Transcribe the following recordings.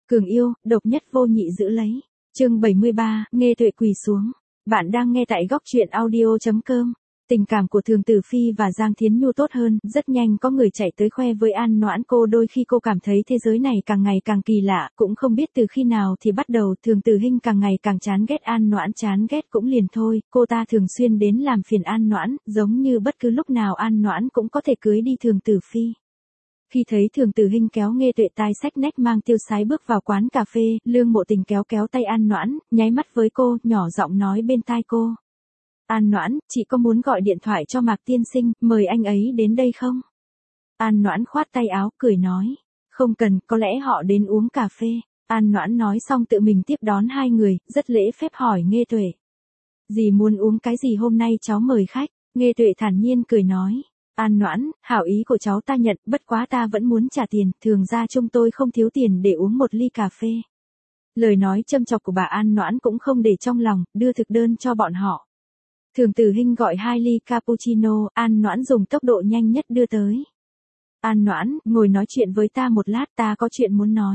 Cường yêu, độc nhất vô nhị giữ lấy. Chương 73, Nghe Tuệ quỳ xuống. Bạn đang nghe tại góc truyện audio.com. Tình cảm của Thường Tử Phi và Giang Thiến Nhu tốt hơn, rất nhanh có người chạy tới khoe với An Noãn. Cô đôi khi cô cảm thấy thế giới này càng ngày càng kỳ lạ, cũng không biết từ khi nào thì bắt đầu Thường Tử Hinh càng ngày càng chán ghét An Noãn. Chán ghét cũng liền thôi, cô ta thường xuyên đến làm phiền An Noãn, giống như bất cứ lúc nào An Noãn cũng có thể cưới đi Thường Tử Phi. Khi thấy Thường Tử Hinh kéo Nghe Tuệ tai xách nách mang tiêu sái bước vào quán cà phê, Lương Mộ Tình kéo kéo tay An Noãn, nháy mắt với cô, nhỏ giọng nói bên tai cô. An Noãn, chị có muốn gọi điện thoại cho Mạc tiên sinh, mời anh ấy đến đây không? An Noãn khoát tay áo, cười nói. Không cần, có lẽ họ đến uống cà phê. An Noãn nói xong tự mình tiếp đón hai người, rất lễ phép hỏi Nghe Tuệ. Dì muốn uống cái gì hôm nay cháu mời khách? Nghe Tuệ thản nhiên cười nói. An Noãn, hảo ý của cháu ta nhận, bất quá ta vẫn muốn trả tiền, thường ra chúng tôi không thiếu tiền để uống một ly cà phê. Lời nói châm chọc của bà An Noãn cũng không để trong lòng, đưa thực đơn cho bọn họ. Thường Tử Hinh gọi 2 ly cappuccino, An Noãn dùng tốc độ nhanh nhất đưa tới. An Noãn, ngồi nói chuyện với ta một lát, ta có chuyện muốn nói.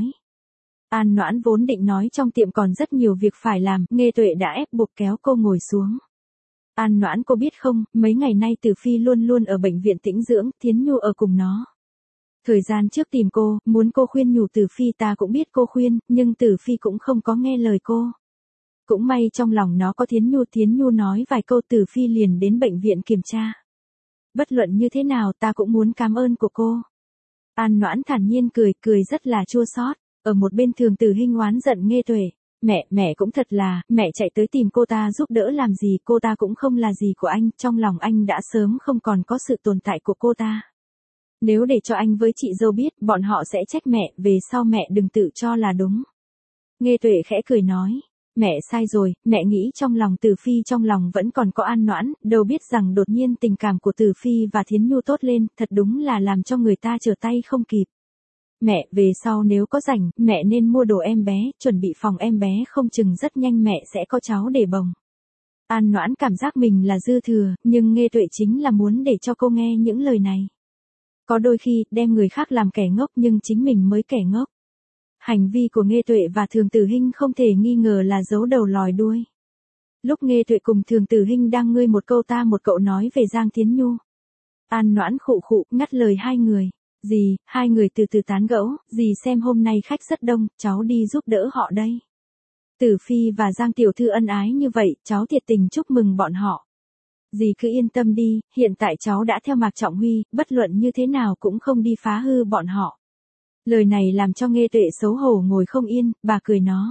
An Noãn vốn định nói trong tiệm còn rất nhiều việc phải làm, Nghe Tuệ đã ép buộc kéo cô ngồi xuống. An Noãn, cô biết không, mấy ngày nay Tử Phi luôn luôn ở bệnh viện tĩnh dưỡng, Thiến Nhu ở cùng nó. Thời gian trước tìm cô, muốn cô khuyên nhủ Tử Phi, ta cũng biết cô khuyên, nhưng Tử Phi cũng không có nghe lời cô. Cũng may trong lòng nó có Thiến Nhu nói vài câu Tử Phi liền đến bệnh viện kiểm tra. Bất luận như thế nào ta cũng muốn cảm ơn của cô. An Noãn thản nhiên cười rất là chua xót. Ở một bên Thường Tử Hinh oán giận Nghe Tuệ. Mẹ cũng thật là, mẹ chạy tới tìm cô ta giúp đỡ làm gì, cô ta cũng không là gì của anh, trong lòng anh đã sớm không còn có sự tồn tại của cô ta. Nếu để cho anh với chị dâu biết, bọn họ sẽ trách mẹ, về sau mẹ đừng tự cho là đúng. Nghe Tuệ khẽ cười nói. Mẹ sai rồi, mẹ nghĩ trong lòng Tử Phi trong lòng vẫn còn có An Noãn, đâu biết rằng đột nhiên tình cảm của Tử Phi và Thiến Nhu tốt lên, thật đúng là làm cho người ta trở tay không kịp. Mẹ, về sau nếu có rảnh, mẹ nên mua đồ em bé, chuẩn bị phòng em bé, không chừng rất nhanh mẹ sẽ có cháu để bồng. An Noãn cảm giác mình là dư thừa, nhưng Nghe Tuệ chính là muốn để cho cô nghe những lời này. Có đôi khi, đem người khác làm kẻ ngốc nhưng chính mình mới kẻ ngốc. Hành vi của Nghe Tuệ và Thường Tử Hinh không thể nghi ngờ là giấu đầu lòi đuôi. Lúc Nghe Tuệ cùng Thường Tử Hinh đang ngươi một câu ta một cậu nói về Giang Thiến Nhu. An Noãn khụ ngắt lời hai người. Dì, hai người từ từ tán gẫu, dì xem hôm nay khách rất đông, cháu đi giúp đỡ họ đây. Tử Phi và Giang tiểu thư ân ái như vậy, cháu thiệt tình chúc mừng bọn họ. Dì cứ yên tâm đi, hiện tại cháu đã theo Mạc Trọng Huy, bất luận như thế nào cũng không đi phá hư bọn họ. Lời này làm cho Nghe Tuệ xấu hổ ngồi không yên, bà cười nó.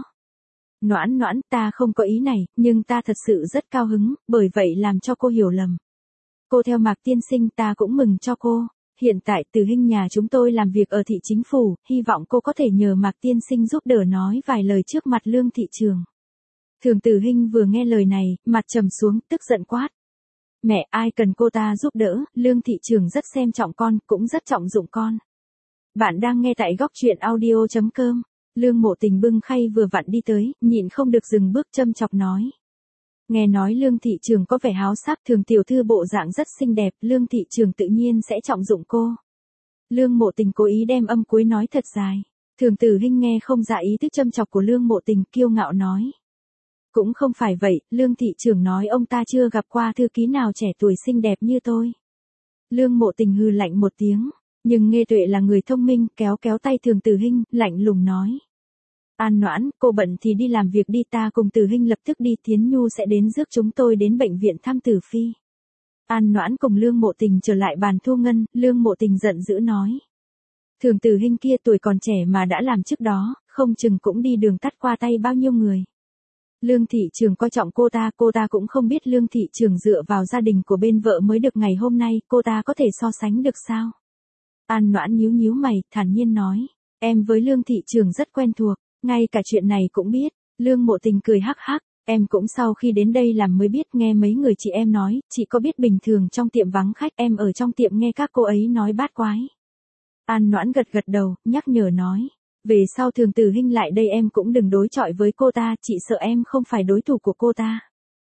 Noãn, ta không có ý này, nhưng ta thật sự rất cao hứng, bởi vậy làm cho cô hiểu lầm. Cô theo Mạc tiên sinh ta cũng mừng cho cô. Hiện tại Tử Hinh nhà chúng tôi làm việc ở thị chính phủ, hy vọng cô có thể nhờ Mạc tiên sinh giúp đỡ nói vài lời trước mặt Lương thị trường. Thường Tử Hinh vừa nghe lời này, mặt trầm xuống, tức giận quát. Mẹ, ai cần cô ta giúp đỡ, Lương thị trường rất xem trọng con, cũng rất trọng dụng con. Bạn đang nghe tại góc truyện audio.com. Lương Mộ Tình bưng khay vừa vặn đi tới, nhịn không được dừng bước châm chọc nói. Nghe nói Lương thị trường có vẻ háo sắc, Thường tiểu thư bộ dạng rất xinh đẹp, Lương thị trường tự nhiên sẽ trọng dụng cô. Lương Mộ Tình cố ý đem âm cuối nói thật dài. Thường Tử Hinh nghe không ra ý thức châm chọc của Lương Mộ Tình, kiêu ngạo nói. Cũng không phải vậy, Lương thị trường nói ông ta chưa gặp qua thư ký nào trẻ tuổi xinh đẹp như tôi. Lương Mộ Tình hừ lạnh một tiếng. Nhưng Nghe Tuệ là người thông minh, kéo tay Thường Tử Hinh, lạnh lùng nói. An Noãn, cô bận thì đi làm việc đi, ta cùng Tử Hinh lập tức đi, Thiến Nhu sẽ đến rước chúng tôi đến bệnh viện thăm Tử Phi. An Noãn cùng Lương Mộ Tình trở lại bàn thu ngân, Lương Mộ Tình giận dữ nói. Thường Tử Hinh kia tuổi còn trẻ mà đã làm trước đó, không chừng cũng đi đường tắt qua tay bao nhiêu người. Lương thị trường coi trọng cô ta cũng không biết Lương thị trường dựa vào gia đình của bên vợ mới được ngày hôm nay, cô ta có thể so sánh được sao? An Noãn nhíu mày, thản nhiên nói, em với Lương thị trường rất quen thuộc, ngay cả chuyện này cũng biết. Lương Mộ Tình cười hắc hắc, em cũng sau khi đến đây làm mới biết, nghe mấy người chị em nói, chị có biết bình thường trong tiệm vắng khách, em ở trong tiệm nghe các cô ấy nói bát quái. An Noãn gật đầu, nhắc nhở nói, về sau Thường Tử Hinh lại đây em cũng đừng đối chọi với cô ta, chị sợ em không phải đối thủ của cô ta.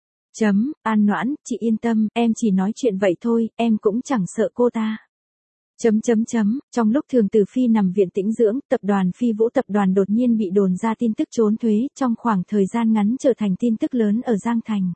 An Noãn, chị yên tâm, em chỉ nói chuyện vậy thôi, em cũng chẳng sợ cô ta. Trong lúc Thường Tử Phi nằm viện tĩnh dưỡng, tập đoàn Phi Vũ tập đoàn đột nhiên bị đồn ra tin tức trốn thuế, trong khoảng thời gian ngắn trở thành tin tức lớn ở Giang Thành.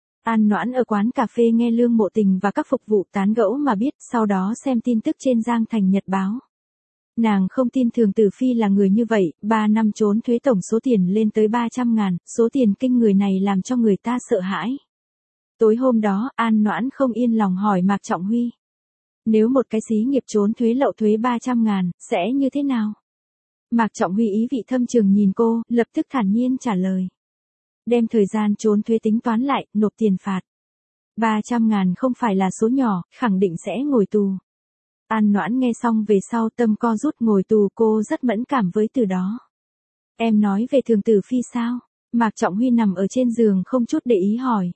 An Noãn ở quán cà phê nghe Lương Mộ Tình và các phục vụ tán gẫu mà biết, sau đó xem tin tức trên Giang Thành Nhật báo. Nàng không tin Thường Tử Phi là người như vậy, 3 năm trốn thuế tổng số tiền lên tới 300.000, số tiền kinh người này làm cho người ta sợ hãi. Tối hôm đó, An Noãn không yên lòng hỏi Mạc Trọng Huy. Nếu một cái xí nghiệp trốn thuế lậu thuế 300.000, sẽ như thế nào? Mạc Trọng Huy ý vị thâm trường nhìn cô, lập tức thản nhiên trả lời. Đem thời gian trốn thuế tính toán lại, nộp tiền phạt. 300.000 không phải là số nhỏ, khẳng định sẽ ngồi tù. An Noãn nghe xong về sau tâm co rút, ngồi tù, cô rất mẫn cảm với từ đó. Em nói về Thường Tử Phi sao? Mạc Trọng Huy nằm ở trên giường không chút để ý hỏi.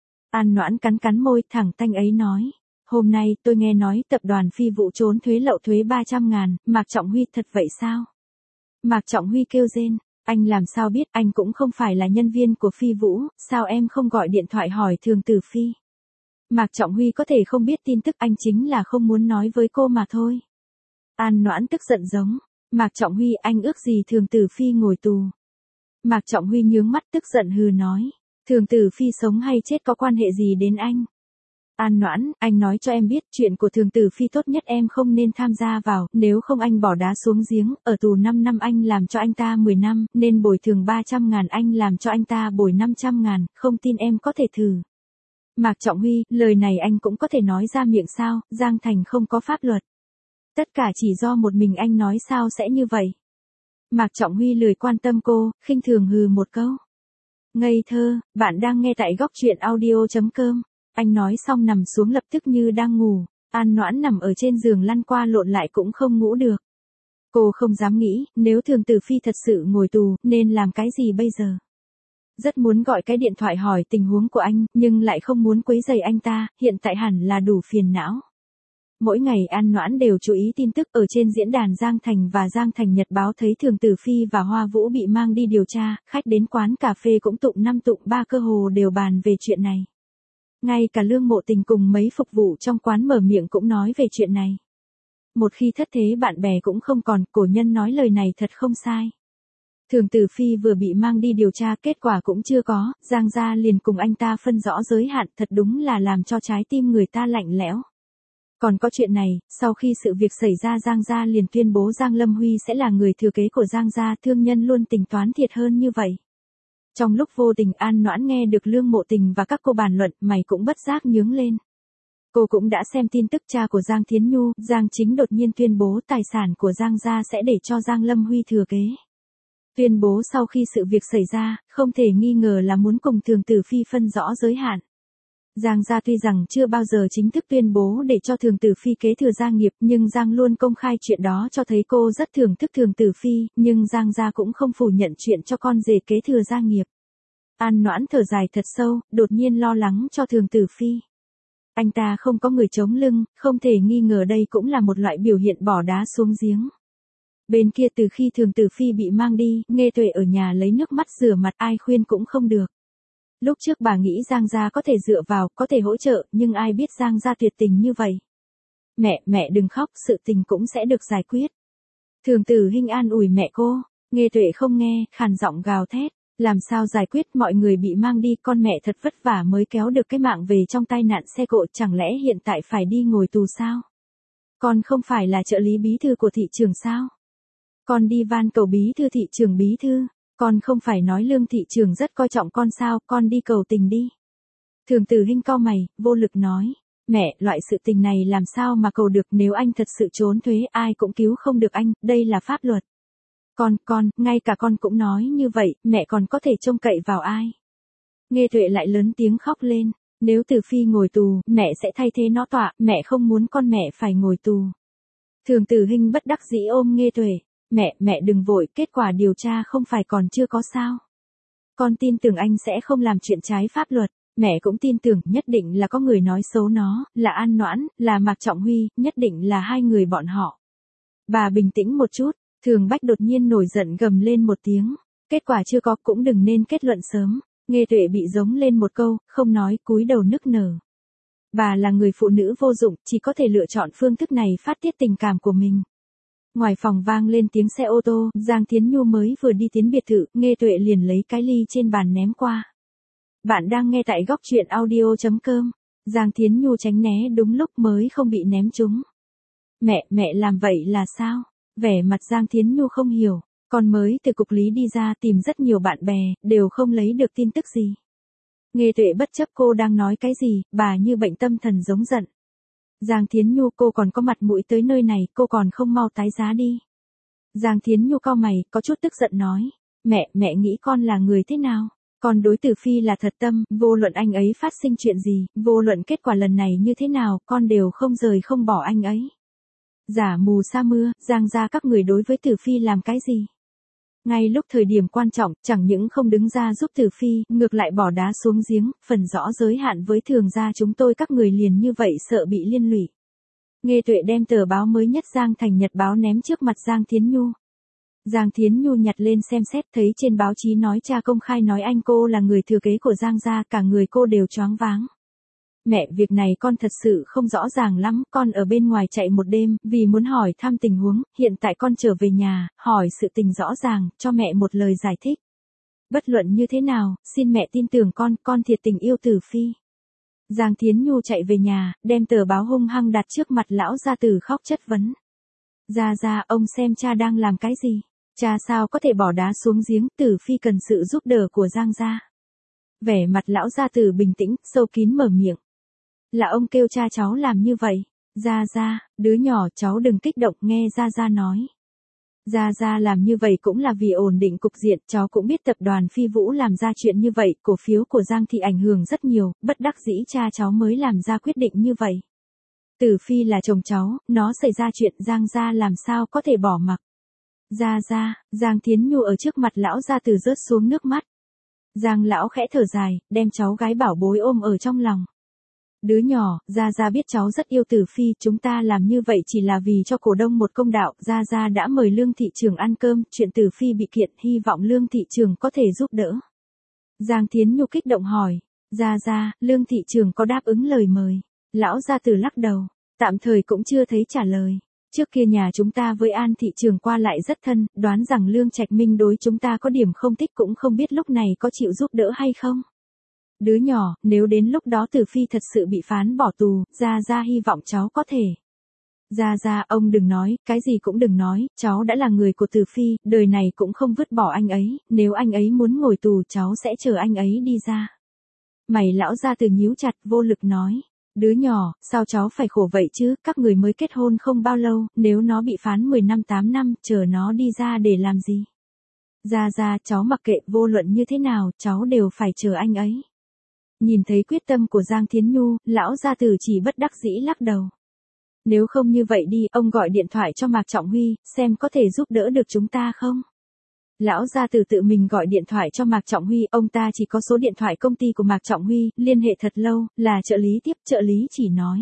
An Noãn cắn cắn môi, thẳng tanh ấy nói. Hôm nay tôi nghe nói tập đoàn Phi Vũ trốn thuế lậu thuế 300.000, Mạc Trọng Huy thật vậy sao? Mạc Trọng Huy kêu rên, anh làm sao biết, anh cũng không phải là nhân viên của Phi Vũ, sao em không gọi điện thoại hỏi Thường Tử Phi? Mạc Trọng Huy có thể không biết tin tức, anh chính là không muốn nói với cô mà thôi. An Noãn tức giận giống, Mạc Trọng Huy, anh ước gì Thường Tử Phi ngồi tù? Mạc Trọng Huy nhướng mắt tức giận hừ nói, Thường Tử Phi sống hay chết có quan hệ gì đến anh? An Noãn, anh nói cho em biết, chuyện của Thường Tử Phi tốt nhất em không nên tham gia vào, nếu không anh bỏ đá xuống giếng, ở tù 5 năm anh làm cho anh ta 10 năm, nên bồi thường 300.000 anh làm cho anh ta bồi 500.000, không tin em có thể thử. Mạc Trọng Huy, lời này anh cũng có thể nói ra miệng sao, Giang Thành không có pháp luật. Tất cả chỉ do một mình anh nói, sao sẽ như vậy? Mạc Trọng Huy lười quan tâm cô, khinh thường hừ một câu. Ngây thơ, bạn đang nghe tại góc truyện audio.com. Anh nói xong nằm xuống lập tức như đang ngủ, An Noãn nằm ở trên giường lăn qua lộn lại cũng không ngủ được. Cô không dám nghĩ, nếu Thường Tử Phi thật sự ngồi tù, nên làm cái gì bây giờ? Rất muốn gọi cái điện thoại hỏi tình huống của anh, nhưng lại không muốn quấy rầy anh ta, hiện tại hẳn là đủ phiền não. Mỗi ngày An Noãn đều chú ý tin tức ở trên diễn đàn Giang Thành và Giang Thành Nhật báo, thấy Thường Tử Phi và Hoa Vũ bị mang đi điều tra, khách đến quán cà phê cũng tụng 5 tụng 3 cơ hồ đều bàn về chuyện này. Ngay cả Lương Mộ Tình cùng mấy phục vụ trong quán mở miệng cũng nói về chuyện này. Một khi thất thế bạn bè cũng không còn, cổ nhân nói lời này thật không sai. Thường Tử Phi vừa bị mang đi điều tra, kết quả cũng chưa có, Giang gia liền cùng anh ta phân rõ giới hạn, thật đúng là làm cho trái tim người ta lạnh lẽo. Còn có chuyện này, sau khi sự việc xảy ra Giang gia liền tuyên bố Giang Lâm Huy sẽ là người thừa kế của Giang gia, thương nhân luôn tính toán thiệt hơn như vậy. Trong lúc vô tình An Noãn nghe được Lương Mộ Tình và các cô bàn luận, mày cũng bất giác nhướng lên. Cô cũng đã xem tin tức cha của Giang Thiến Nhu, Giang Chính đột nhiên tuyên bố tài sản của Giang gia sẽ để cho Giang Lâm Huy thừa kế. Tuyên bố sau khi sự việc xảy ra, không thể nghi ngờ là muốn cùng Thường Tử Phi phân rõ giới hạn. Giang gia tuy rằng chưa bao giờ chính thức tuyên bố để cho Thường Tử Phi kế thừa gia nghiệp, nhưng Giang luôn công khai chuyện đó, cho thấy cô rất thưởng thức Thường Tử Phi, nhưng Giang gia cũng không phủ nhận chuyện cho con rể kế thừa gia nghiệp. An Noãn thở dài thật sâu, đột nhiên lo lắng cho Thường Tử Phi. Anh ta không có người chống lưng, không thể nghi ngờ đây cũng là một loại biểu hiện bỏ đá xuống giếng. Bên kia từ khi Thường Tử Phi bị mang đi, Nghê Tuệ ở nhà lấy nước mắt rửa mặt, ai khuyên cũng không được. Lúc trước bà nghĩ Giang gia có thể dựa vào, có thể hỗ trợ, nhưng ai biết Giang gia tuyệt tình như vậy. Mẹ đừng khóc, sự tình cũng sẽ được giải quyết. Thường Tử Hinh an ủi mẹ cô, Nghê Tuệ không nghe, khàn giọng gào thét. Làm sao giải quyết, mọi người bị mang đi, con mẹ thật vất vả mới kéo được cái mạng về trong tai nạn xe cộ, chẳng lẽ hiện tại phải đi ngồi tù sao? Con không phải là trợ lý bí thư của thị trường sao? Con đi van cầu bí thư thị trường bí thư, con không phải nói Lương thị trường rất coi trọng con sao, con đi cầu tình đi. Thường Tử Hinh cau mày, vô lực nói, mẹ, loại sự tình này làm sao mà cầu được, nếu anh thật sự trốn thuế ai cũng cứu không được anh, đây là pháp luật. Con, ngay cả con cũng nói như vậy, mẹ còn có thể trông cậy vào ai? Nghê Tuệ lại lớn tiếng khóc lên, nếu Tử Phi ngồi tù, mẹ sẽ thay thế nó tọa, mẹ không muốn con mẹ phải ngồi tù. Thường Tử Hinh bất đắc dĩ ôm Nghê Tuệ, mẹ đừng vội, kết quả điều tra không phải còn chưa có sao. Con tin tưởng anh sẽ không làm chuyện trái pháp luật, mẹ cũng tin tưởng nhất định là có người nói xấu nó, là An Noãn, là Mạc Trọng Huy, nhất định là hai người bọn họ. Bà bình tĩnh một chút. Thường Bách đột nhiên nổi giận gầm lên một tiếng, kết quả chưa có cũng đừng nên kết luận sớm. Nghê Tuệ bị giống lên một câu, không nói, cúi đầu nức nở. Bà là người phụ nữ vô dụng, chỉ có thể lựa chọn phương thức này phát tiết tình cảm của mình. Ngoài phòng vang lên tiếng xe ô tô, Giang Thiến Nhu mới vừa đi tiến biệt thự, Nghê Tuệ liền lấy cái ly trên bàn ném qua. Bạn đang nghe tại góc truyện audio.com. Giang Thiến Nhu tránh né đúng lúc mới không bị ném trúng. Mẹ làm vậy là sao? Vẻ mặt Giang Thiến Nhu không hiểu, con mới từ cục lý đi ra tìm rất nhiều bạn bè, đều không lấy được tin tức gì. Nghê Tuệ bất chấp cô đang nói cái gì, bà như bệnh tâm thần giống giận. Giang Thiến Nhu, cô còn có mặt mũi tới nơi này, cô còn không mau tái giá đi. Giang Thiến Nhu cau mày, có chút tức giận nói. Mẹ nghĩ con là người thế nào? Con đối Tử Phi là thật tâm, vô luận anh ấy phát sinh chuyện gì, vô luận kết quả lần này như thế nào, con đều không rời không bỏ anh ấy. Giả mù sa mưa, Giang gia các người đối với Tử Phi làm cái gì? Ngay lúc thời điểm quan trọng, chẳng những không đứng ra giúp Tử Phi, ngược lại bỏ đá xuống giếng, phần rõ giới hạn với Thường gia chúng tôi các người liền như vậy sợ bị liên lụy. Nghê Tuệ đem tờ báo mới nhất Giang Thành Nhật báo ném trước mặt Giang Thiến Nhu. Giang Thiến Nhu nhặt lên xem xét, thấy trên báo chí nói cha công khai nói anh cô là người thừa kế của Giang gia, cả người cô đều choáng váng. Mẹ, việc này con thật sự không rõ ràng lắm, con ở bên ngoài chạy một đêm, vì muốn hỏi thăm tình huống, hiện tại con trở về nhà, hỏi sự tình rõ ràng, cho mẹ một lời giải thích. Bất luận như thế nào, xin mẹ tin tưởng con thiệt tình yêu Tử Phi. Giang Thiến Nhu chạy về nhà, đem tờ báo hung hăng đặt trước mặt lão gia tử khóc chất vấn. Gia, ông xem cha đang làm cái gì? Cha sao có thể bỏ đá xuống giếng, Tử Phi cần sự giúp đỡ của Giang gia. Vẻ mặt lão gia tử bình tĩnh, sâu kín mở miệng. Là ông kêu cha cháu làm như vậy. Gia, đứa nhỏ cháu đừng kích động, nghe Gia nói. Gia làm như vậy cũng là vì ổn định cục diện, cháu cũng biết tập đoàn Phi Vũ làm ra chuyện như vậy, cổ phiếu của Giang thị ảnh hưởng rất nhiều, bất đắc dĩ cha cháu mới làm ra quyết định như vậy. Tử Phi là chồng cháu, nó xảy ra chuyện Giang gia làm sao có thể bỏ mặc. Gia, Giang Thiến Nhu ở trước mặt lão gia tử rớt xuống nước mắt. Giang lão khẽ thở dài, đem cháu gái bảo bối ôm ở trong lòng. Đứa nhỏ, Gia biết cháu rất yêu Tử Phi, chúng ta làm như vậy chỉ là vì cho cổ đông một công đạo, Gia đã mời Lương thị trưởng ăn cơm, chuyện Tử Phi bị kiện, hy vọng Lương thị trưởng có thể giúp đỡ. Giang Thiến Nhu kích động hỏi, Gia, Lương thị trưởng có đáp ứng lời mời? Lão gia tử lắc đầu, tạm thời cũng chưa thấy trả lời. Trước kia nhà chúng ta với An thị trường qua lại rất thân, đoán rằng Lương Trạch Minh đối chúng ta có điểm không thích, cũng không biết lúc này có chịu giúp đỡ hay không. Đứa nhỏ, nếu đến lúc đó Tử Phi thật sự bị phán bỏ tù, Gia hy vọng cháu có thể. Gia, ông đừng nói, cái gì cũng đừng nói, cháu đã là người của Tử Phi, đời này cũng không vứt bỏ anh ấy, nếu anh ấy muốn ngồi tù cháu sẽ chờ anh ấy đi ra. Mày lão gia tử nhíu chặt, vô lực nói. Đứa nhỏ, sao cháu phải khổ vậy chứ, các người mới kết hôn không bao lâu, nếu nó bị phán 10 năm 8 năm, chờ nó đi ra để làm gì? Gia, cháu mặc kệ, vô luận như thế nào, cháu đều phải chờ anh ấy. Nhìn thấy quyết tâm của Giang Thiến Nhu, lão gia tử chỉ bất đắc dĩ lắc đầu. Nếu không như vậy đi, ông gọi điện thoại cho Mạc Trọng Huy, xem có thể giúp đỡ được chúng ta không? Lão gia tử tự mình gọi điện thoại cho Mạc Trọng Huy, ông ta chỉ có số điện thoại công ty của Mạc Trọng Huy, liên hệ thật lâu, là trợ lý tiếp, trợ lý chỉ nói.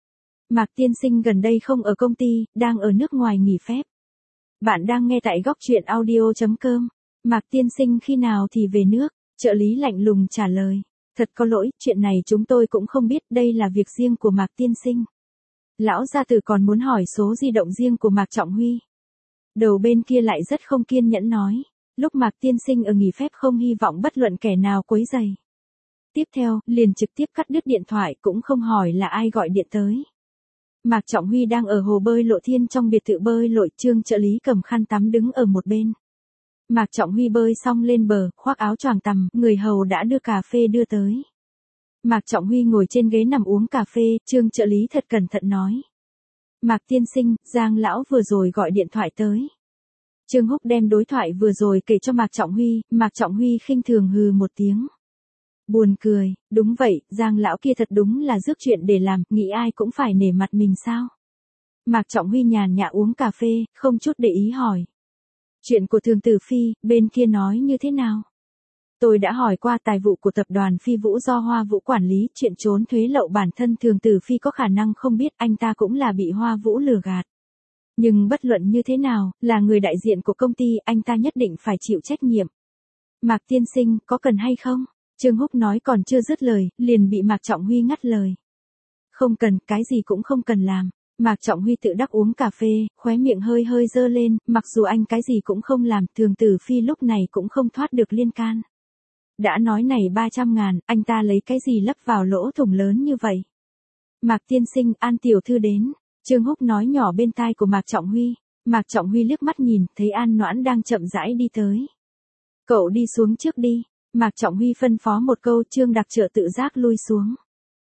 Mạc tiên sinh gần đây không ở công ty, đang ở nước ngoài nghỉ phép. Bạn đang nghe tại góc truyện audio.com. Mạc tiên sinh khi nào thì về nước? Trợ lý lạnh lùng trả lời. Thật có lỗi, chuyện này chúng tôi cũng không biết, đây là việc riêng của Mạc tiên sinh. Lão gia tử còn muốn hỏi số di động riêng của Mạc Trọng Huy. Đầu bên kia lại rất không kiên nhẫn nói. Lúc Mạc tiên sinh ở nghỉ phép không hy vọng bất luận kẻ nào quấy rầy. Tiếp theo, liền trực tiếp cắt đứt điện thoại, cũng không hỏi là ai gọi điện tới. Mạc Trọng Huy đang ở hồ bơi Lộ Thiên trong biệt thự bơi lội, Trương trợ lý cầm khăn tắm đứng ở một bên. Mạc Trọng Huy bơi xong lên bờ, khoác áo choàng tằm, người hầu đã đưa cà phê đưa tới. Mạc Trọng Huy ngồi trên ghế nằm uống cà phê, Trương trợ lý thật cẩn thận nói. Mạc tiên sinh, Giang lão vừa rồi gọi điện thoại tới. Trương Húc đem đối thoại vừa rồi kể cho Mạc Trọng Huy khinh thường hừ một tiếng. Buồn cười, đúng vậy, Giang lão kia thật đúng là rước chuyện để làm, nghĩ ai cũng phải nể mặt mình sao. Mạc Trọng Huy nhàn nhã uống cà phê, không chút để ý hỏi. Chuyện của Thường Tử Phi, bên kia nói như thế nào? Tôi đã hỏi qua tài vụ của tập đoàn Phi Vũ do Hoa Vũ quản lý, chuyện trốn thuế lậu bản thân Thường Tử Phi có khả năng không biết, anh ta cũng là bị Hoa Vũ lừa gạt. Nhưng bất luận như thế nào, là người đại diện của công ty, anh ta nhất định phải chịu trách nhiệm. Mạc tiên sinh, có cần hay không? Trương Húc nói còn chưa dứt lời, liền bị Mạc Trọng Huy ngắt lời. Không cần, cái gì cũng không cần làm. Mạc Trọng Huy tự đắc uống cà phê, khóe miệng hơi hơi dơ lên, mặc dù anh cái gì cũng không làm, Thường Tử Phi lúc này cũng không thoát được liên can. Đã nói này 300.000, anh ta lấy cái gì lấp vào lỗ thủng lớn như vậy? Mạc tiên sinh, An tiểu thư đến. Trương Húc nói nhỏ bên tai của Mạc Trọng Huy. Mạc Trọng Huy liếc mắt nhìn, thấy An Noãn đang chậm rãi đi tới. Cậu đi xuống trước đi. Mạc Trọng Huy phân phó một câu, Trương Đặc Trợ tự giác lui xuống.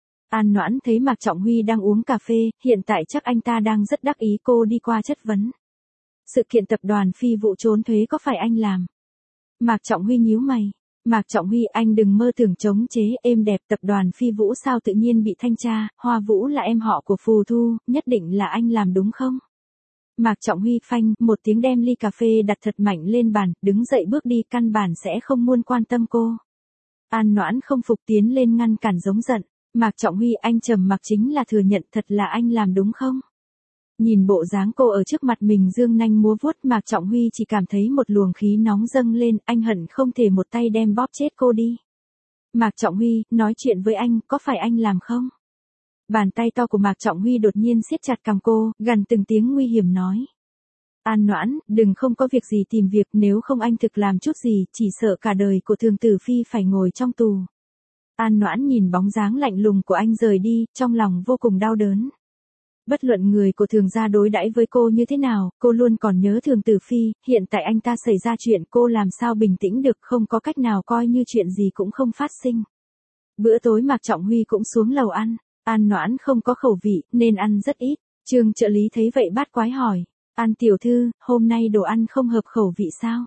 An Noãn thấy Mạc Trọng Huy đang uống cà phê, hiện tại chắc anh ta đang rất đắc ý, cô đi qua chất vấn. Sự kiện tập đoàn phi vụ trốn thuế có phải anh làm? Mạc Trọng Huy nhíu mày. Mạc Trọng Huy, anh đừng mơ tưởng chống chế, êm đẹp, tập đoàn phi vũ sao tự nhiên bị thanh tra, Hoa Vũ là em họ của Phù Thu, nhất định là anh làm đúng không? Mạc Trọng Huy phanh, một tiếng đem ly cà phê đặt thật mạnh lên bàn, đứng dậy bước đi, căn bản sẽ không muốn quan tâm cô. An Noãn không phục tiến lên ngăn cản giống giận. Mạc Trọng Huy, anh trầm mặc chính là thừa nhận thật là anh làm đúng không? Nhìn bộ dáng cô ở trước mặt mình dương nanh múa vuốt, Mạc Trọng Huy chỉ cảm thấy một luồng khí nóng dâng lên, anh hận không thể một tay đem bóp chết cô đi. Mạc Trọng Huy, nói chuyện với anh, có phải anh làm không? Bàn tay to của Mạc Trọng Huy đột nhiên siết chặt cằm cô, gần từng tiếng nguy hiểm nói. An Noãn, đừng không có việc gì tìm việc, nếu không anh thực làm chút gì, chỉ sợ cả đời của Thường Tử Phi phải ngồi trong tù. An Noãn nhìn bóng dáng lạnh lùng của anh rời đi, trong lòng vô cùng đau đớn. Bất luận người của Thường gia đối đãi với cô như thế nào, cô luôn còn nhớ Thường Tử Phi, hiện tại anh ta xảy ra chuyện, cô làm sao bình tĩnh được, không có cách nào coi như chuyện gì cũng không phát sinh. Bữa tối Mạc Trọng Huy cũng xuống lầu ăn, An Noãn không có khẩu vị, nên ăn rất ít. Trương trợ lý thấy vậy bát quái hỏi, An tiểu thư, hôm nay đồ ăn không hợp khẩu vị sao?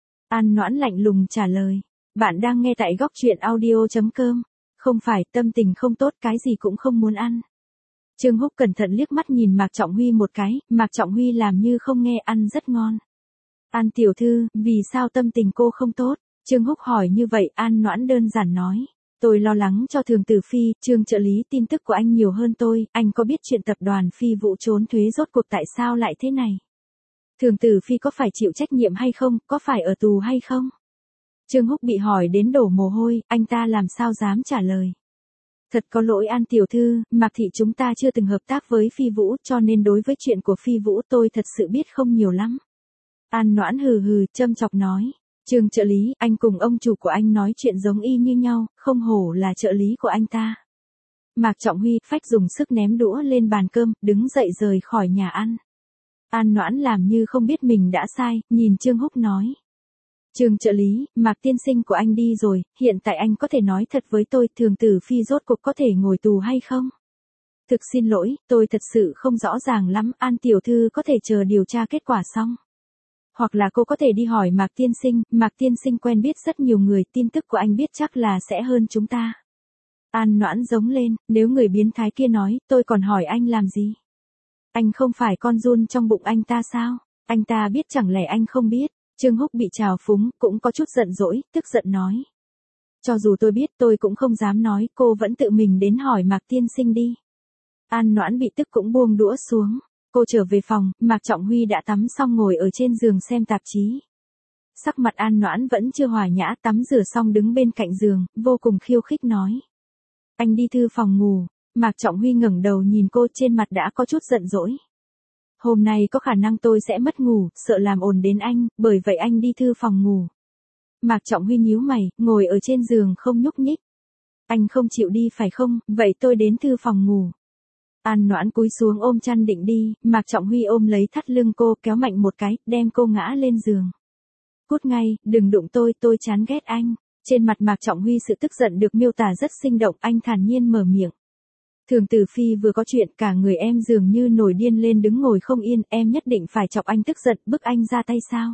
An Noãn lạnh lùng trả lời, bạn đang nghe tại góc truyện audio.com, không phải, tâm tình không tốt, cái gì cũng không muốn ăn. Trương Húc cẩn thận liếc mắt nhìn Mạc Trọng Huy một cái, Mạc Trọng Huy làm như không nghe, ăn rất ngon. An tiểu thư, vì sao tâm tình cô không tốt? Trương Húc hỏi như vậy, An Noãn đơn giản nói. Tôi lo lắng cho Thường Tử Phi, Trương trợ lý, tin tức của anh nhiều hơn tôi, anh có biết chuyện tập đoàn phi vụ trốn thuế rốt cuộc tại sao lại thế này? Thường Tử Phi có phải chịu trách nhiệm hay không, có phải ở tù hay không? Trương Húc bị hỏi đến đổ mồ hôi, anh ta làm sao dám trả lời. Thật có lỗi An tiểu thư, Mạc thị chúng ta chưa từng hợp tác với Phi Vũ, cho nên đối với chuyện của Phi Vũ tôi thật sự biết không nhiều lắm. An Noãn hừ hừ, châm chọc nói. Trương trợ lý, anh cùng ông chủ của anh nói chuyện giống y như nhau, không hổ là trợ lý của anh ta. Mạc Trọng Huy phách dùng sức ném đũa lên bàn cơm, đứng dậy rời khỏi nhà ăn. An Noãn làm như không biết mình đã sai, nhìn Trương Húc nói. Trương trợ lý, Mạc tiên sinh của anh đi rồi, hiện tại anh có thể nói thật với tôi, Thường Tử Phi rốt cuộc có thể ngồi tù hay không? Thực xin lỗi, tôi thật sự không rõ ràng lắm, An tiểu thư có thể chờ điều tra kết quả xong. Hoặc là cô có thể đi hỏi Mạc tiên sinh quen biết rất nhiều người, tin tức của anh biết chắc là sẽ hơn chúng ta. An Noãn giống lên, nếu người biến thái kia nói, tôi còn hỏi anh làm gì? Anh không phải con giun trong bụng anh ta sao? Anh ta biết chẳng lẽ anh không biết? Trương Húc bị trào phúng, cũng có chút giận dỗi, tức giận nói. Cho dù tôi biết tôi cũng không dám nói, cô vẫn tự mình đến hỏi Mạc tiên sinh đi. An Noãn bị tức cũng buông đũa xuống. Cô trở về phòng, Mạc Trọng Huy đã tắm xong ngồi ở trên giường xem tạp chí. Sắc mặt An Noãn vẫn chưa hòa nhã, tắm rửa xong đứng bên cạnh giường, vô cùng khiêu khích nói. Anh đi thư phòng ngủ. Mạc Trọng Huy ngẩng đầu nhìn cô, trên mặt đã có chút giận dỗi. Hôm nay có khả năng tôi sẽ mất ngủ, sợ làm ồn đến anh, bởi vậy anh đi thư phòng ngủ. Mạc Trọng Huy nhíu mày, ngồi ở trên giường không nhúc nhích. Anh không chịu đi phải không, vậy tôi đến thư phòng ngủ. An Noãn cúi xuống ôm chăn định đi, Mạc Trọng Huy ôm lấy thắt lưng cô, kéo mạnh một cái, đem cô ngã lên giường. Cút ngay, đừng đụng tôi chán ghét anh. Trên mặt Mạc Trọng Huy sự tức giận được miêu tả rất sinh động, anh thản nhiên mở miệng. Thường Tử Phi vừa có chuyện, cả người em dường như nổi điên lên, đứng ngồi không yên, em nhất định phải chọc anh tức giận, bức anh ra tay sao?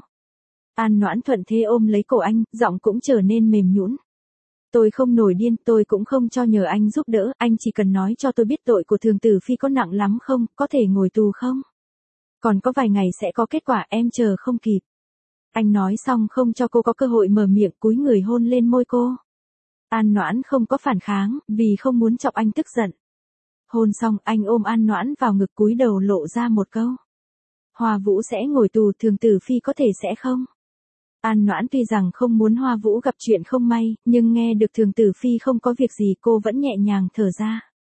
An Noãn thuận thế ôm lấy cổ anh, giọng cũng trở nên mềm nhũn. Tôi không nổi điên, tôi cũng không cho nhờ anh giúp đỡ, anh chỉ cần nói cho tôi biết tội của Thường Tử Phi có nặng lắm không, có thể ngồi tù không? Còn có vài ngày sẽ có kết quả, em chờ không kịp. Anh nói xong không cho cô có cơ hội mở miệng, cúi người hôn lên môi cô. An Noãn không có phản kháng, vì không muốn chọc anh tức giận. Hôn xong, anh ôm An Noãn vào ngực, cúi đầu lộ ra một câu. Hoa Vũ sẽ ngồi tù, Thường Tử Phi có thể sẽ không? An Noãn tuy rằng không muốn Hoa Vũ gặp chuyện không may, nhưng nghe được Thường Tử Phi không có việc gì, cô vẫn nhẹ nhàng thở ra.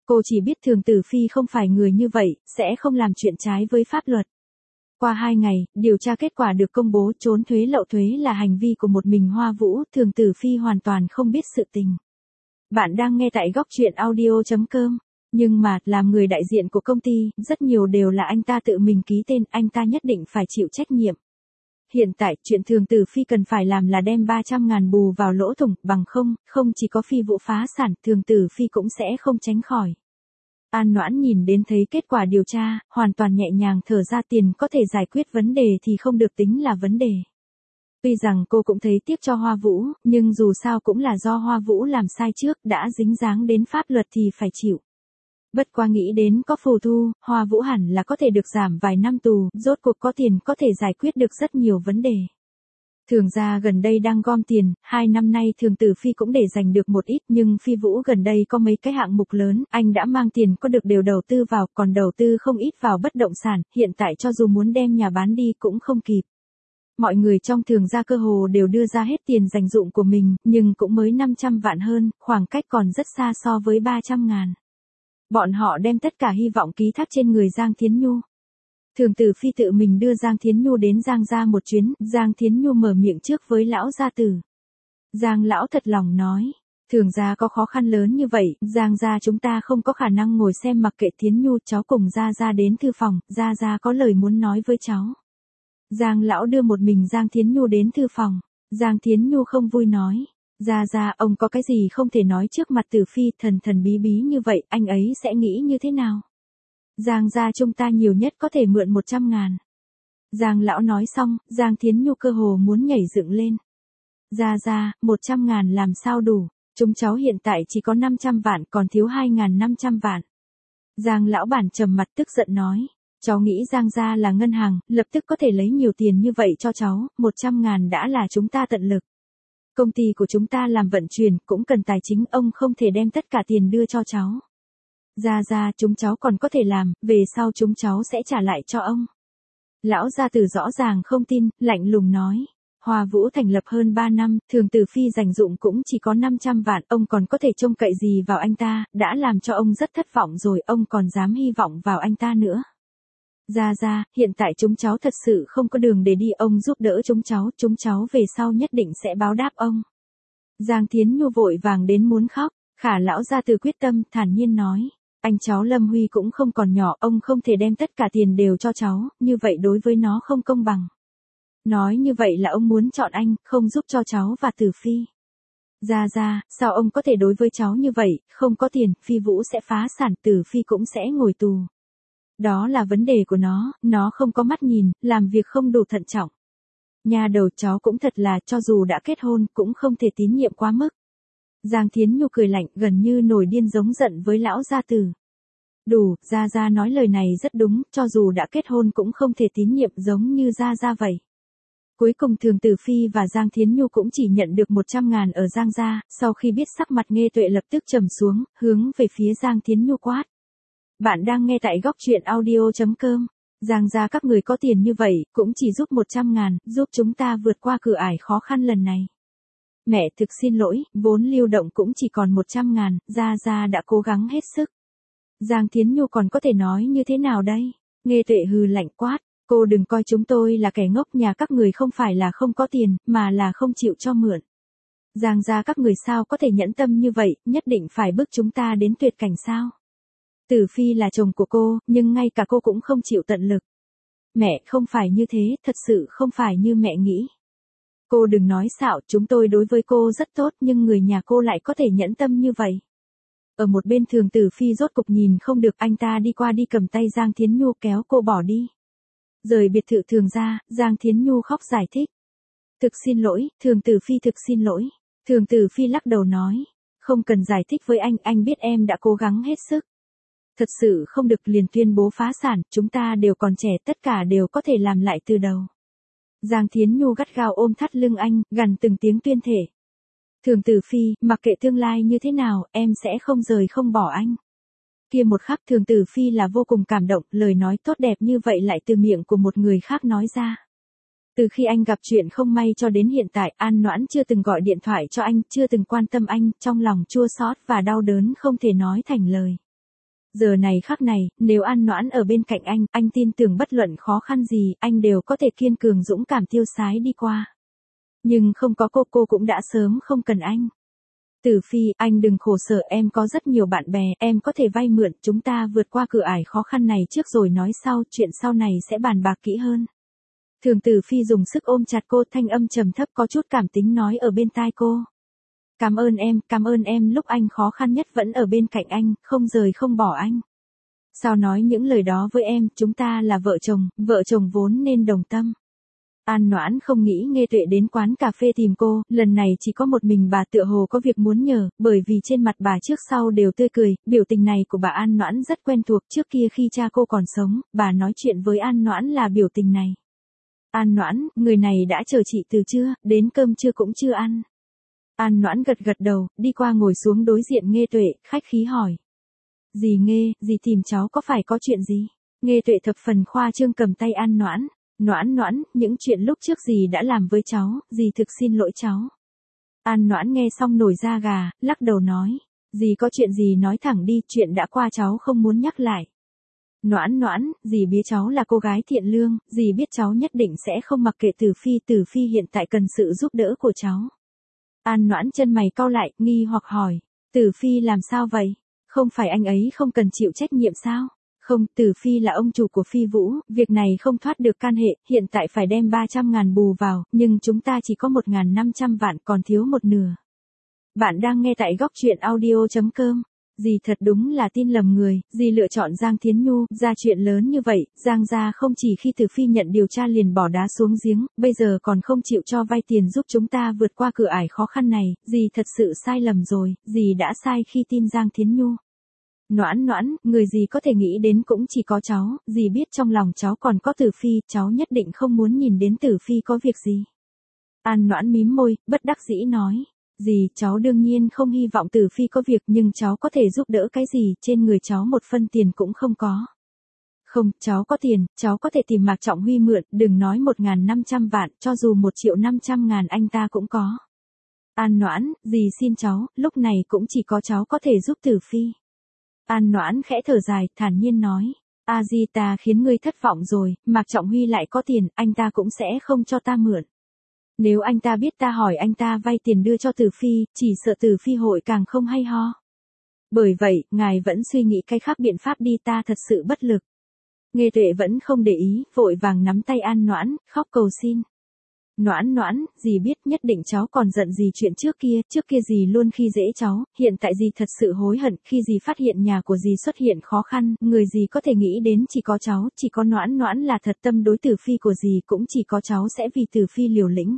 Cô chỉ biết Thường Tử Phi không phải người như vậy, sẽ không làm chuyện trái với pháp luật. Qua 2 ngày, điều tra kết quả được công bố, trốn thuế lậu thuế là hành vi của một mình Hoa Vũ, Thường Tử Phi hoàn toàn không biết sự tình. Bạn đang nghe tại góc truyện audio.com. Nhưng mà, làm người đại diện của công ty, rất nhiều đều là anh ta tự mình ký tên, anh ta nhất định phải chịu trách nhiệm. Hiện tại, chuyện Thường Tử Phi cần phải làm là đem 300.000 bù vào lỗ thủng, bằng không chỉ có Phi Vũ phá sản, Thường Tử Phi cũng sẽ không tránh khỏi. An Noãn nhìn đến thấy kết quả điều tra, hoàn toàn nhẹ nhàng thở ra, tiền có thể giải quyết vấn đề thì không được tính là vấn đề. Tuy rằng cô cũng thấy tiếc cho Hoa Vũ, nhưng dù sao cũng là do Hoa Vũ làm sai trước, đã dính dáng đến pháp luật thì phải chịu. Bất qua nghĩ đến có phù thu, Hoa Vũ hẳn là có thể được giảm vài năm tù, rốt cuộc có tiền có thể giải quyết được rất nhiều vấn đề. Thường gia gần đây đang gom tiền, 2 năm nay Thường Tử Phi cũng để dành được một ít, nhưng Phi Vũ gần đây có mấy cái hạng mục lớn, anh đã mang tiền có được đều đầu tư vào, còn đầu tư không ít vào bất động sản, hiện tại cho dù muốn đem nhà bán đi cũng không kịp. Mọi người trong Thường gia cơ hồ đều đưa ra hết tiền dành dụm của mình, nhưng cũng mới 500 vạn hơn, khoảng cách còn rất xa so với 300.000. Bọn họ đem tất cả hy vọng ký thác trên người Giang Thiến Nhu. Thường Tử Phi tự mình đưa Giang Thiến Nhu đến Giang gia một chuyến, Giang Thiến Nhu mở miệng trước với lão gia tử. Giang lão thật lòng nói, Thường gia có khó khăn lớn như vậy, Giang gia chúng ta không có khả năng ngồi xem mặc kệ Thiến Nhu, cháu cùng gia đến thư phòng, gia có lời muốn nói với cháu. Giang lão đưa một mình Giang Thiến Nhu đến thư phòng, Giang Thiến Nhu không vui nói. Gia, ông có cái gì không thể nói trước mặt Tử Phi, thần bí như vậy, anh ấy sẽ nghĩ như thế nào? Giang gia chúng ta nhiều nhất có thể mượn 100.000. Giang lão nói xong, Giang Thiến Nhu cơ hồ muốn nhảy dựng lên. Gia, 100.000 làm sao đủ, chúng cháu hiện tại chỉ có 500 vạn, còn thiếu 2.500 vạn. Giang lão bản trầm mặt tức giận nói, cháu nghĩ Giang gia là ngân hàng, lập tức có thể lấy nhiều tiền như vậy cho cháu, 100.000 đã là chúng ta tận lực. Công ty của chúng ta làm vận chuyển, cũng cần tài chính, ông không thể đem tất cả tiền đưa cho cháu. Gia, chúng cháu còn có thể làm, về sau chúng cháu sẽ trả lại cho ông. Lão gia tử rõ ràng không tin, lạnh lùng nói. Hoa Vũ thành lập hơn 3 năm, Thường Tử Phi dành dụm cũng chỉ có 500 vạn, ông còn có thể trông cậy gì vào anh ta, đã làm cho ông rất thất vọng rồi, ông còn dám hy vọng vào anh ta nữa. Gia, hiện tại chúng cháu thật sự không có đường để đi, ông giúp đỡ chúng cháu về sau nhất định sẽ báo đáp ông. Giang Thiến Nhu vội vàng đến muốn khóc, Khả lão gia tử quyết tâm, thản nhiên nói. Anh cháu Lâm Huy cũng không còn nhỏ, ông không thể đem tất cả tiền đều cho cháu, như vậy đối với nó không công bằng. Nói như vậy là ông muốn chọn anh, không giúp cho cháu và Tử Phi. Gia, sao ông có thể đối với cháu như vậy, không có tiền, Phi Vũ sẽ phá sản, Tử Phi cũng sẽ ngồi tù. Đó là vấn đề của nó không có mắt nhìn, làm việc không đủ thận trọng. Nhà đầu cháu cũng thật là, cho dù đã kết hôn, cũng không thể tín nhiệm quá mức. Giang Thiến Nhu cười lạnh, gần như nổi điên giống giận với lão gia tử. Đủ, Gia nói lời này rất đúng, cho dù đã kết hôn cũng không thể tín nhiệm giống như Gia vậy. Cuối cùng Thường Tử Phi và Giang Thiến Nhu cũng chỉ nhận được 100.000 ở Giang gia, sau khi biết sắc mặt Nghê Tuệ lập tức trầm xuống, hướng về phía Giang Thiến Nhu quát. Bạn đang nghe tại góc truyện audio.com. Giang gia các người có tiền như vậy, cũng chỉ giúp 100.000, giúp chúng ta vượt qua cửa ải khó khăn lần này. Mẹ thực xin lỗi, vốn lưu động cũng chỉ còn 100.000, Gia đã cố gắng hết sức. Giang Thiến Nhu còn có thể nói như thế nào đây? Nghê Tuệ hừ lạnh quát, cô đừng coi chúng tôi là kẻ ngốc, nhà các người không phải là không có tiền, mà là không chịu cho mượn. Giang gia các người sao có thể nhẫn tâm như vậy, nhất định phải bức chúng ta đến tuyệt cảnh sao? Tử Phi là chồng của cô, nhưng ngay cả cô cũng không chịu tận lực. Mẹ, không phải như thế, thật sự không phải như mẹ nghĩ. Cô đừng nói xạo, chúng tôi đối với cô rất tốt, nhưng người nhà cô lại có thể nhẫn tâm như vậy. Ở một bên Thường Tử Phi rốt cục nhìn không được, anh ta đi qua đi cầm tay Giang Thiến Nhu kéo cô bỏ đi. Rời biệt thự Thường gia, Giang Thiến Nhu khóc giải thích. Thực xin lỗi, Thường Tử Phi thực xin lỗi. Thường Tử Phi lắc đầu nói. Không cần giải thích với anh biết em đã cố gắng hết sức. Thật sự không được liền tuyên bố phá sản, chúng ta đều còn trẻ, tất cả đều có thể làm lại từ đầu. Giang Thiến Nhu gắt gao ôm thắt lưng anh, gằn từng tiếng tuyên thể. Thường Tử Phi, mặc kệ tương lai như thế nào, em sẽ không rời không bỏ anh. Kia một khắc Thường Tử Phi là vô cùng cảm động, lời nói tốt đẹp như vậy lại từ miệng của một người khác nói ra. Từ khi anh gặp chuyện không may cho đến hiện tại, An Noãn chưa từng gọi điện thoại cho anh, chưa từng quan tâm anh, trong lòng chua xót và đau đớn không thể nói thành lời. Giờ này khắc này, nếu An Noãn ở bên cạnh anh tin tưởng bất luận khó khăn gì, anh đều có thể kiên cường dũng cảm tiêu sái đi qua. Nhưng không có cô cũng đã sớm không cần anh. Tử Phi, anh đừng khổ sở, em có rất nhiều bạn bè, em có thể vay mượn, chúng ta vượt qua cửa ải khó khăn này trước rồi nói sau, chuyện sau này sẽ bàn bạc kỹ hơn. Thường Tử Phi dùng sức ôm chặt cô, thanh âm trầm thấp có chút cảm tính nói ở bên tai cô. Cảm ơn em lúc anh khó khăn nhất vẫn ở bên cạnh anh, không rời không bỏ anh. Sao nói những lời đó với em, chúng ta là vợ chồng vốn nên đồng tâm. An Noãn không nghĩ Nghê Tuệ đến quán cà phê tìm cô, lần này chỉ có một mình bà tựa hồ có việc muốn nhờ, bởi vì trên mặt bà trước sau đều tươi cười, biểu tình này của bà An Noãn rất quen thuộc, trước kia khi cha cô còn sống, bà nói chuyện với An Noãn là biểu tình này. An Noãn, người này đã chờ chị từ trưa, đến cơm trưa cũng chưa ăn. An Noãn gật đầu, đi qua ngồi xuống đối diện Nghê Tuệ, khách khí hỏi. Dì tìm cháu có phải có chuyện gì? Nghê Tuệ thập phần khoa trương cầm tay An Noãn. Noãn, những chuyện lúc trước dì đã làm với cháu, dì thực xin lỗi cháu. An Noãn nghe xong nổi da gà, lắc đầu nói. Dì có chuyện gì nói thẳng đi, chuyện đã qua cháu không muốn nhắc lại. Noãn, dì biết cháu là cô gái thiện lương, dì biết cháu nhất định sẽ không mặc kệ Tử Phi hiện tại cần sự giúp đỡ của cháu. An Noãn chân mày cau lại, nghi hoặc hỏi. Tử Phi làm sao vậy? Không phải anh ấy không cần chịu trách nhiệm sao? Không, Tử Phi là ông chủ của Phi Vũ, việc này không thoát được can hệ, hiện tại phải đem 300.000 bù vào, nhưng chúng ta chỉ có 1.500 vạn còn thiếu một nửa. Bạn đang nghe tại góc truyện audio.com. Dì thật đúng là tin lầm người, dì lựa chọn Giang Thiến Nhu, ra chuyện lớn như vậy, Giang gia không chỉ khi Tử Phi nhận điều tra liền bỏ đá xuống giếng, bây giờ còn không chịu cho vay tiền giúp chúng ta vượt qua cửa ải khó khăn này, dì thật sự sai lầm rồi, dì đã sai khi tin Giang Thiến Nhu. Noãn, người gì có thể nghĩ đến cũng chỉ có cháu, dì biết trong lòng cháu còn có Tử Phi, cháu nhất định không muốn nhìn đến Tử Phi có việc gì. An Noãn mím môi, bất đắc dĩ nói. Dì, cháu đương nhiên không hy vọng Tử Phi có việc nhưng cháu có thể giúp đỡ cái gì, trên người cháu một phân tiền cũng không có. Không, cháu có tiền, cháu có thể tìm Mạc Trọng Huy mượn, đừng nói 1.500 vạn, cho dù 1.500.000 anh ta cũng có. An Noãn, dì xin cháu, lúc này cũng chỉ có cháu có thể giúp Tử Phi. An Noãn khẽ thở dài, thản nhiên nói. Di ta khiến ngươi thất vọng rồi, Mạc Trọng Huy lại có tiền, anh ta cũng sẽ không cho ta mượn. Nếu anh ta biết ta hỏi anh ta vay tiền đưa cho Tử Phi, chỉ sợ Tử Phi hội càng không hay ho. Bởi vậy, ngài vẫn suy nghĩ cái khác biện pháp đi, ta thật sự bất lực. Nghê Tuệ vẫn không để ý, vội vàng nắm tay An Noãn, khóc cầu xin. Noãn, dì biết nhất định cháu còn giận dì chuyện trước kia dì luôn khi dễ cháu, hiện tại dì thật sự hối hận, khi dì phát hiện nhà của dì xuất hiện khó khăn, người dì có thể nghĩ đến chỉ có cháu, chỉ có Noãn là thật tâm đối Tử Phi của dì, cũng chỉ có cháu sẽ vì Tử Phi liều lĩnh.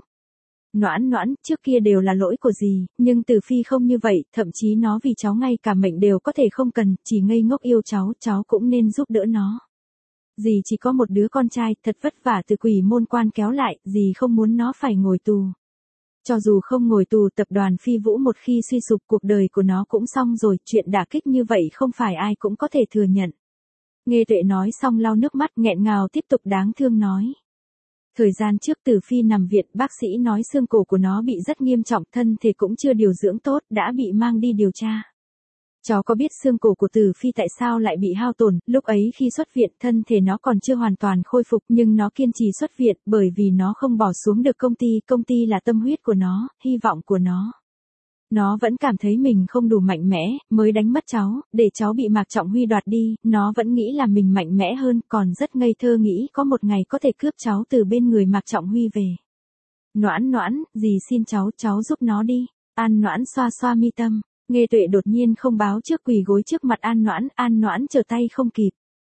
Noãn, trước kia đều là lỗi của dì, nhưng Tử Phi không như vậy, thậm chí nó vì cháu ngay cả mệnh đều có thể không cần, chỉ ngây ngốc yêu cháu cũng nên giúp đỡ nó. Dì chỉ có một đứa con trai, thật vất vả từ Quỷ Môn Quan kéo lại, dì không muốn nó phải ngồi tù. Cho dù không ngồi tù, tập đoàn Phi Vũ một khi suy sụp cuộc đời của nó cũng xong rồi, chuyện đả kích như vậy không phải ai cũng có thể thừa nhận. Nghê Tuệ nói xong lau nước mắt nghẹn ngào tiếp tục đáng thương nói. Thời gian trước Tử Phi nằm viện, bác sĩ nói xương cổ của nó bị rất nghiêm trọng, thân thể cũng chưa điều dưỡng tốt, đã bị mang đi điều tra. Cháu có biết xương cổ của Tử Phi tại sao lại bị hao tổn, lúc ấy khi xuất viện thân thể nó còn chưa hoàn toàn khôi phục nhưng nó kiên trì xuất viện bởi vì nó không bỏ xuống được công ty là tâm huyết của nó, hy vọng của nó. Nó vẫn cảm thấy mình không đủ mạnh mẽ, mới đánh mất cháu, để cháu bị Mạc Trọng Huy đoạt đi, nó vẫn nghĩ là mình mạnh mẽ hơn, còn rất ngây thơ nghĩ có một ngày có thể cướp cháu từ bên người Mạc Trọng Huy về. Noãn, dì xin cháu giúp nó đi. An Noãn xoa mi tâm. Nghê Tuệ đột nhiên không báo trước quỳ gối trước mặt An Noãn trở tay không kịp.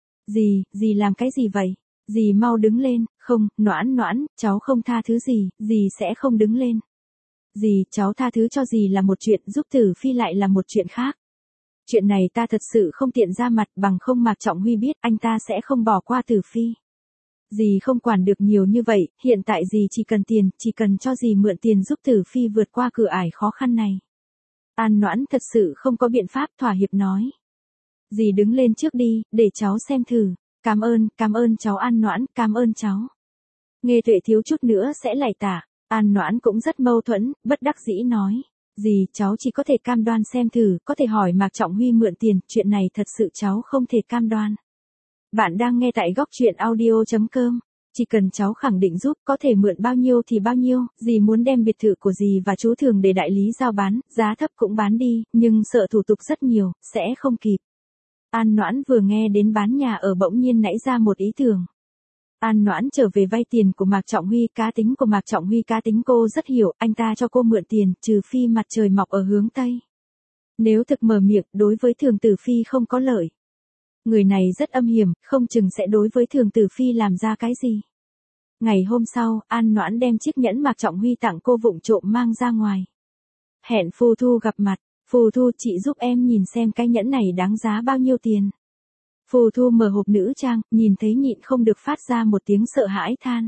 Dì làm cái gì vậy? Dì mau đứng lên, không, Noãn, cháu không tha thứ dì sẽ không đứng lên. Dì, cháu tha thứ cho dì là một chuyện, giúp Tử Phi lại là một chuyện khác. Chuyện này ta thật sự không tiện ra mặt, bằng không Mạc Trọng Huy biết anh ta sẽ không bỏ qua Tử Phi. Dì không quản được nhiều như vậy, hiện tại dì chỉ cần tiền, chỉ cần cho dì mượn tiền giúp Tử Phi vượt qua cửa ải khó khăn này. An Noãn thật sự không có biện pháp, thỏa hiệp nói. Dì đứng lên trước đi, để cháu xem thử. Cảm ơn cháu An Noãn, cảm ơn cháu. Nghê Tuệ thiếu chút nữa sẽ lạy tả. An Noãn cũng rất mâu thuẫn, bất đắc dĩ nói. Dì, cháu chỉ có thể cam đoan xem thử, có thể hỏi Mạc Trọng Huy mượn tiền, chuyện này thật sự cháu không thể cam đoan. Bạn đang nghe tại góc chuyện audio.com. Chỉ cần cháu khẳng định giúp, có thể mượn bao nhiêu thì bao nhiêu, dì muốn đem biệt thự của dì và chú Thường để đại lý giao bán, giá thấp cũng bán đi, nhưng sợ thủ tục rất nhiều, sẽ không kịp. An Noãn vừa nghe đến bán nhà ở bỗng nhiên nảy ra một ý tưởng. An Noãn trở về vay tiền của Mạc Trọng Huy, cá tính của Mạc Trọng Huy cá tính cô rất hiểu, anh ta cho cô mượn tiền, trừ phi mặt trời mọc ở hướng Tây. Nếu thực mở miệng, đối với Thường Tử Phi không có lợi. Người này rất âm hiểm, không chừng sẽ đối với Thường Tử Phi làm ra cái gì. Ngày hôm sau, An Noãn đem chiếc nhẫn Mạc Trọng Huy tặng cô vụng trộm mang ra ngoài. Hẹn Phù Thu gặp mặt, Phù Thu chị giúp em nhìn xem cái nhẫn này đáng giá bao nhiêu tiền. Phù Thu mở hộp nữ trang, nhìn thấy nhịn không được phát ra một tiếng sợ hãi than.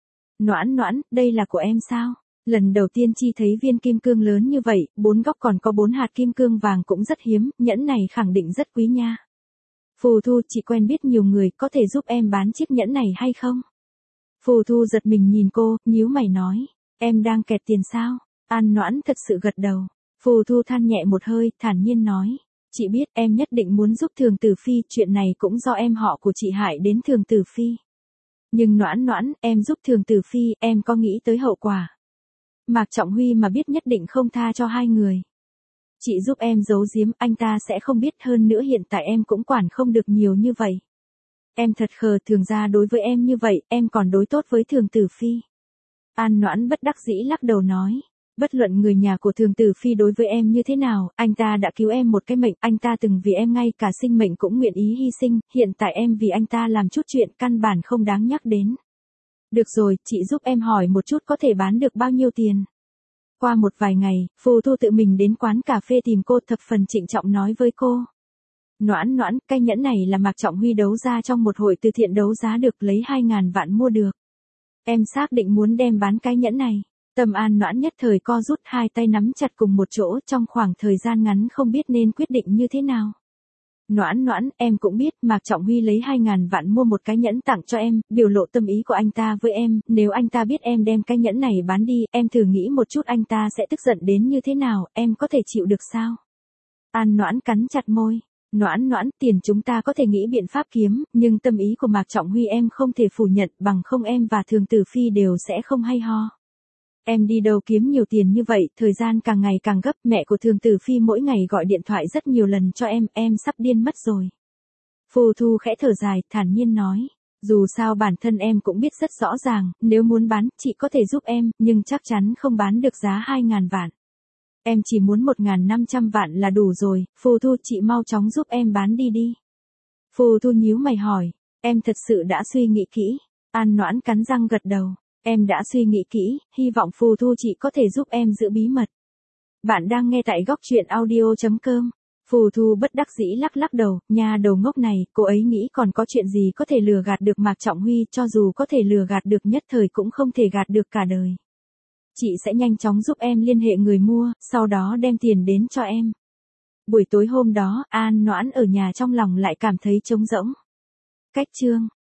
Noãn Noãn, đây là của em sao? Lần đầu tiên Chi thấy viên kim cương lớn như vậy, 4 góc còn có 4 hạt kim cương vàng cũng rất hiếm, nhẫn này khẳng định rất quý nha. Phù Thu, chị quen biết nhiều người, có thể giúp em bán chiếc nhẫn này hay không? Phù Thu giật mình nhìn cô, nhíu mày nói, em đang kẹt tiền sao? An Noãn thật sự gật đầu. Phù Thu than nhẹ một hơi, thản nhiên nói, chị biết em nhất định muốn giúp Thường Tử Phi, chuyện này cũng do em họ của chị hại đến Thường Tử Phi. Nhưng Noãn Noãn, em giúp Thường Tử Phi, em có nghĩ tới hậu quả. Mạc Trọng Huy mà biết nhất định không tha cho hai người. Chị giúp em giấu giếm, anh ta sẽ không biết, hơn nữa hiện tại em cũng quản không được nhiều như vậy. Em thật khờ, Thường gia đối với em như vậy, em còn đối tốt với Thường Tử Phi. An Noãn bất đắc dĩ lắc đầu nói, bất luận người nhà của Thường Tử Phi đối với em như thế nào, anh ta đã cứu em một cái mệnh, anh ta từng vì em ngay cả sinh mệnh cũng nguyện ý hy sinh, hiện tại em vì anh ta làm chút chuyện căn bản không đáng nhắc đến. Được rồi, chị giúp em hỏi một chút có thể bán được bao nhiêu tiền. Qua một vài ngày, Phù Thu tự mình đến quán cà phê tìm cô, thập phần trịnh trọng nói với cô. Noãn Noãn, cái nhẫn này là Mạc Trọng Huy đấu ra trong một hội từ thiện đấu giá được, lấy 2.000 vạn mua được. Em xác định muốn đem bán cái nhẫn này. Tâm An Noãn nhất thời co rút, hai tay nắm chặt cùng một chỗ, trong khoảng thời gian ngắn không biết nên quyết định như thế nào. Noãn Noãn, em cũng biết Mạc Trọng Huy lấy 2.000 vạn mua một cái nhẫn tặng cho em, biểu lộ tâm ý của anh ta với em, nếu anh ta biết em đem cái nhẫn này bán đi, em thử nghĩ một chút anh ta sẽ tức giận đến như thế nào, em có thể chịu được sao? An Noãn cắn chặt môi. Noãn Noãn, tiền chúng ta có thể nghĩ biện pháp kiếm, nhưng tâm ý của Mạc Trọng Huy em không thể phủ nhận, bằng không em và Thường Tử Phi đều sẽ không hay ho. Em đi đâu kiếm nhiều tiền như vậy, thời gian càng ngày càng gấp, mẹ của Thường Tử Phi mỗi ngày gọi điện thoại rất nhiều lần cho em sắp điên mất rồi. Phù Thu khẽ thở dài, thản nhiên nói, dù sao bản thân em cũng biết rất rõ ràng, nếu muốn bán, chị có thể giúp em, nhưng chắc chắn không bán được giá 2.000 vạn. Em chỉ muốn 1.500 vạn là đủ rồi, Phù Thu chị mau chóng giúp em bán đi đi. Phù Thu nhíu mày hỏi, em thật sự đã suy nghĩ kỹ. An Noãn cắn răng gật đầu, em đã suy nghĩ kỹ, hy vọng Phù Thu chị có thể giúp em giữ bí mật. Bạn đang nghe tại góc chuyện audio.com. Phù Thu bất đắc dĩ lắc đầu, nhà đầu ngốc này, cô ấy nghĩ còn có chuyện gì có thể lừa gạt được Mạc Trọng Huy, cho dù có thể lừa gạt được nhất thời cũng không thể gạt được cả đời. Chị sẽ nhanh chóng giúp em liên hệ người mua, sau đó đem tiền đến cho em. Buổi tối hôm đó, An Noãn ở nhà trong lòng lại cảm thấy trống rỗng. Cách chương